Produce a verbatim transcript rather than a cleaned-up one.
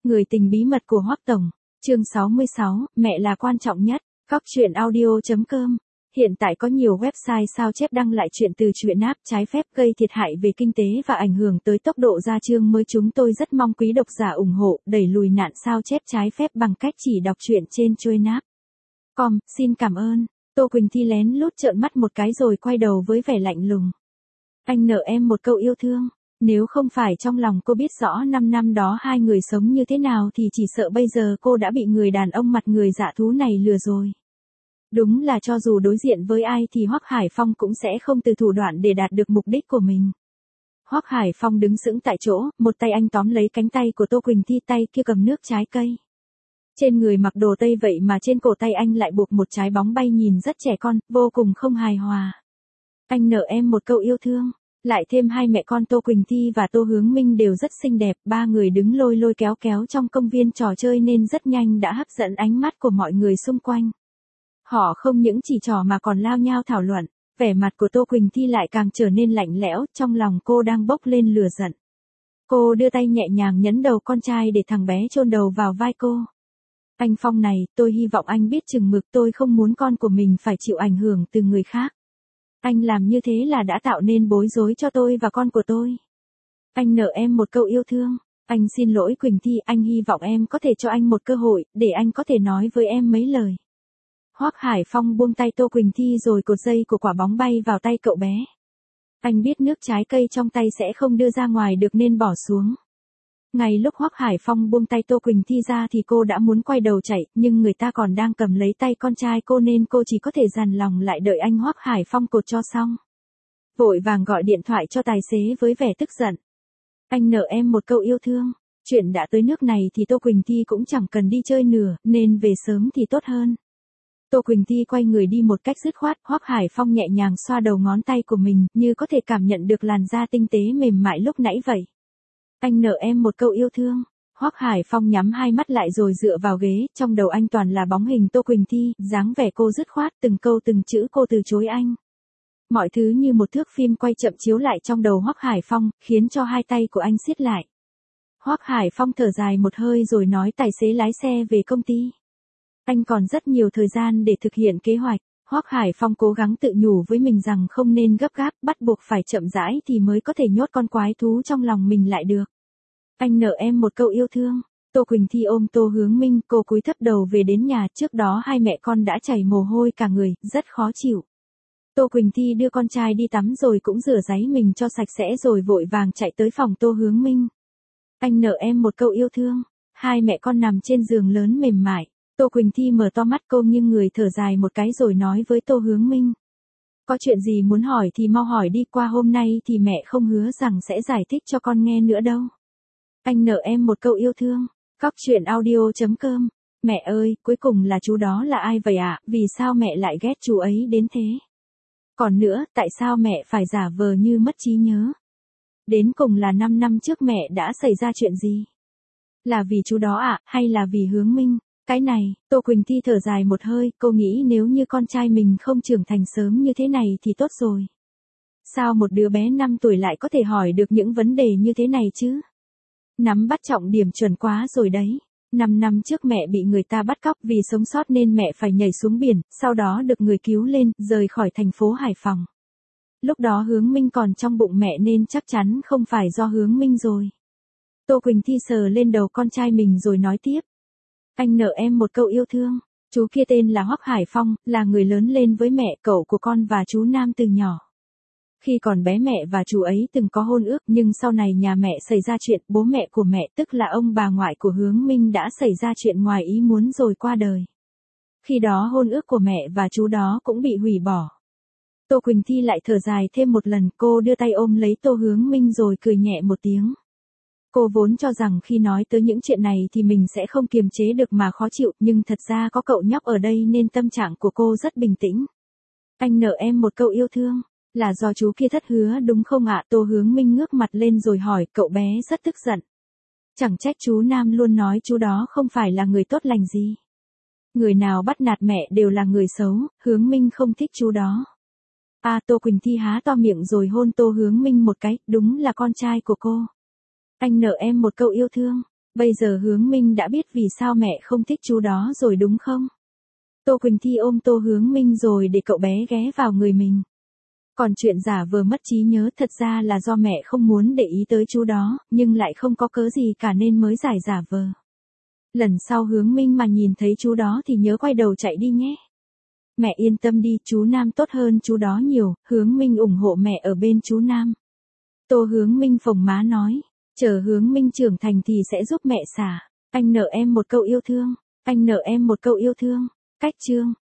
Người tình bí mật của Hoắc Tổng, chương sáu mươi sáu, mẹ là quan trọng nhất, Cóc truyện audio chấm com. Hiện tại có nhiều website sao chép đăng lại chuyện từ truyện app trái phép gây thiệt hại về kinh tế và ảnh hưởng tới tốc độ ra chương mới. Chúng tôi rất mong quý độc giả ủng hộ, đẩy lùi nạn sao chép trái phép bằng cách chỉ đọc truyện trên truyện app. Com, xin cảm ơn. Tô Quỳnh Thi lén lút trợn mắt một cái rồi quay đầu với vẻ lạnh lùng. Anh nợ em một câu yêu thương. Nếu không phải trong lòng cô biết rõ năm năm đó hai người sống như thế nào thì chỉ sợ bây giờ cô đã bị người đàn ông mặt người dạ thú này lừa rồi. Đúng là cho dù đối diện với ai thì Hoắc Hải Phong cũng sẽ không từ thủ đoạn để đạt được mục đích của mình. Hoắc Hải Phong đứng sững tại chỗ, một tay anh tóm lấy cánh tay của Tô Quỳnh Thi, tay kia cầm nước trái cây. Trên người mặc đồ Tây vậy mà trên cổ tay anh lại buộc một trái bóng bay nhìn rất trẻ con, vô cùng không hài hòa. Anh nợ em một câu yêu thương. Lại thêm hai mẹ con Tô Quỳnh Thi và Tô Hướng Minh đều rất xinh đẹp, ba người đứng lôi lôi kéo kéo trong công viên trò chơi nên rất nhanh đã hấp dẫn ánh mắt của mọi người xung quanh. Họ không những chỉ trò mà còn lao nhao thảo luận, vẻ mặt của Tô Quỳnh Thi lại càng trở nên lạnh lẽo, trong lòng cô đang bốc lên lửa giận. Cô đưa tay nhẹ nhàng nhấn đầu con trai để thằng bé chôn đầu vào vai cô. Anh Phong này, tôi hy vọng anh biết chừng mực, tôi không muốn con của mình phải chịu ảnh hưởng từ người khác. Anh làm như thế là đã tạo nên bối rối cho tôi và con của tôi. Anh nợ em một câu yêu thương. Anh xin lỗi Quỳnh Thi, anh hy vọng em có thể cho anh một cơ hội, để anh có thể nói với em mấy lời. Hoắc Hải Phong buông tay Tô Quỳnh Thi rồi cột dây của quả bóng bay vào tay cậu bé. Anh biết nước trái cây trong tay sẽ không đưa ra ngoài được nên bỏ xuống. Ngay lúc Hoắc Hải Phong buông tay Tô Quỳnh Thi ra thì cô đã muốn quay đầu chạy, nhưng người ta còn đang cầm lấy tay con trai cô nên cô chỉ có thể dằn lòng lại đợi anh Hoắc Hải Phong cột cho xong. Vội vàng gọi điện thoại cho tài xế với vẻ tức giận. Anh nợ em một câu yêu thương. Chuyện đã tới nước này thì Tô Quỳnh Thi cũng chẳng cần đi chơi nữa, nên về sớm thì tốt hơn. Tô Quỳnh Thi quay người đi một cách dứt khoát, Hoắc Hải Phong nhẹ nhàng xoa đầu ngón tay của mình, như có thể cảm nhận được làn da tinh tế mềm mại lúc nãy vậy. Anh nợ em một câu yêu thương. Hoắc Hải Phong nhắm hai mắt lại rồi dựa vào ghế, trong đầu anh toàn là bóng hình Tô Quỳnh Thi, dáng vẻ cô dứt khoát, từng câu từng chữ cô từ chối anh. Mọi thứ như một thước phim quay chậm chiếu lại trong đầu Hoắc Hải Phong, khiến cho hai tay của anh siết lại. Hoắc Hải Phong thở dài một hơi rồi nói tài xế lái xe về công ty. Anh còn rất nhiều thời gian để thực hiện kế hoạch. Hoắc Hải Phong cố gắng tự nhủ với mình rằng không nên gấp gáp, bắt buộc phải chậm rãi thì mới có thể nhốt con quái thú trong lòng mình lại được. Anh nợ em một câu yêu thương. Tô Quỳnh Thi ôm Tô Hướng Minh, cô cúi thấp đầu về đến nhà, trước đó hai mẹ con đã chảy mồ hôi cả người, rất khó chịu. Tô Quỳnh Thi đưa con trai đi tắm rồi cũng rửa ráy mình cho sạch sẽ rồi vội vàng chạy tới phòng Tô Hướng Minh. Anh nợ em một câu yêu thương. Hai mẹ con nằm trên giường lớn mềm mại. Tô Quỳnh Thi mở to mắt, cô nghiêng người thở dài một cái rồi nói với Tô Hướng Minh. Có chuyện gì muốn hỏi thì mau hỏi đi, qua hôm nay thì mẹ không hứa rằng sẽ giải thích cho con nghe nữa đâu. Anh nợ em một câu yêu thương. Cóc truyện audio chấm com. Mẹ ơi, cuối cùng là chú đó là ai vậy ạ? À? Vì sao mẹ lại ghét chú ấy đến thế? Còn nữa, tại sao mẹ phải giả vờ như mất trí nhớ? Đến cùng là năm năm trước mẹ đã xảy ra chuyện gì? Là vì chú đó ạ, à, hay là vì Hướng Minh? Cái này, Tô Quỳnh Thi thở dài một hơi, cô nghĩ nếu như con trai mình không trưởng thành sớm như thế này thì tốt rồi. Sao một đứa bé năm tuổi lại có thể hỏi được những vấn đề như thế này chứ? Nắm bắt trọng điểm chuẩn quá rồi đấy. Năm năm trước mẹ bị người ta bắt cóc, vì sống sót nên mẹ phải nhảy xuống biển, sau đó được người cứu lên, rời khỏi thành phố Hải Phòng. Lúc đó Hướng Minh còn trong bụng mẹ nên chắc chắn không phải do Hướng Minh rồi. Tô Quỳnh Thi sờ lên đầu con trai mình rồi nói tiếp. Anh nợ em một câu yêu thương. Chú kia tên là Hoắc Hải Phong, là người lớn lên với mẹ, cậu của con và chú Nam từ nhỏ. Khi còn bé mẹ và chú ấy từng có hôn ước, nhưng sau này nhà mẹ xảy ra chuyện, bố mẹ của mẹ tức là ông bà ngoại của Hướng Minh đã xảy ra chuyện ngoài ý muốn rồi qua đời. Khi đó hôn ước của mẹ và chú đó cũng bị hủy bỏ. Tô Quỳnh Thi lại thở dài thêm một lần, cô đưa tay ôm lấy Tô Hướng Minh rồi cười nhẹ một tiếng. Cô vốn cho rằng khi nói tới những chuyện này thì mình sẽ không kiềm chế được mà khó chịu, nhưng thật ra có cậu nhóc ở đây nên tâm trạng của cô rất bình tĩnh. Anh nợ em một câu yêu thương. Là do chú kia thất hứa đúng không ạ? Tô Hướng Minh ngước mặt lên rồi hỏi, cậu bé rất tức giận. Chẳng trách chú Nam luôn nói chú đó không phải là người tốt lành gì. Người nào bắt nạt mẹ đều là người xấu, Hướng Minh không thích chú đó. À, Tô Quỳnh Thi há to miệng rồi hôn Tô Hướng Minh một cái, đúng là con trai của cô. Anh nợ em một câu yêu thương. Bây giờ Hướng Minh đã biết vì sao mẹ không thích chú đó rồi đúng không? Tô Quỳnh Thi ôm Tô Hướng Minh rồi để cậu bé ghé vào người mình. Còn chuyện giả vờ mất trí nhớ thật ra là do mẹ không muốn để ý tới chú đó, nhưng lại không có cớ gì cả nên mới giải giả vờ. Lần sau Hướng Minh mà nhìn thấy chú đó thì nhớ quay đầu chạy đi nhé. Mẹ yên tâm đi, chú Nam tốt hơn chú đó nhiều, Hướng Minh ủng hộ mẹ ở bên chú Nam. Tô Hướng Minh phồng má nói, chờ Hướng Minh trưởng thành thì sẽ giúp mẹ xả. Anh nợ em một câu yêu thương, anh nợ em một câu yêu thương. Cách chương